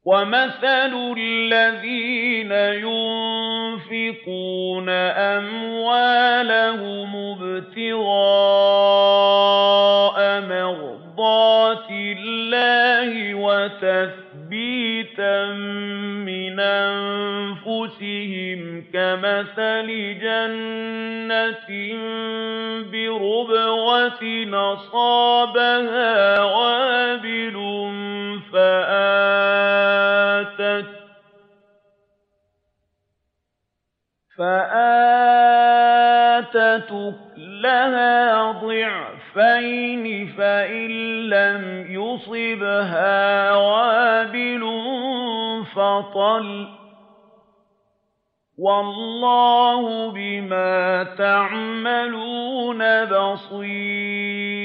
وَمَثَلُ الَّذِينَ يُنفِقُونَ أَمْوَالَهُمُ ابْتِغَاءَ مَرْضَاتِ اللَّهِ وَتَثْبِيتًا مِّنْ أَنفُسِهِمْ كَمَثَلِ جَنَّةٍ بِرُبْوَةٍ أَصَابَهَا وَابِلٌ فَآتَتْ أُكُلَهَا ضِعْفَيْنِ فَإِن لَّمْ يُصِبْهَا وَابِلٌ فَطَلٌّ ۗ وَاللَّهُ بِمَا تَعْمَلُونَ بَصِيرٌ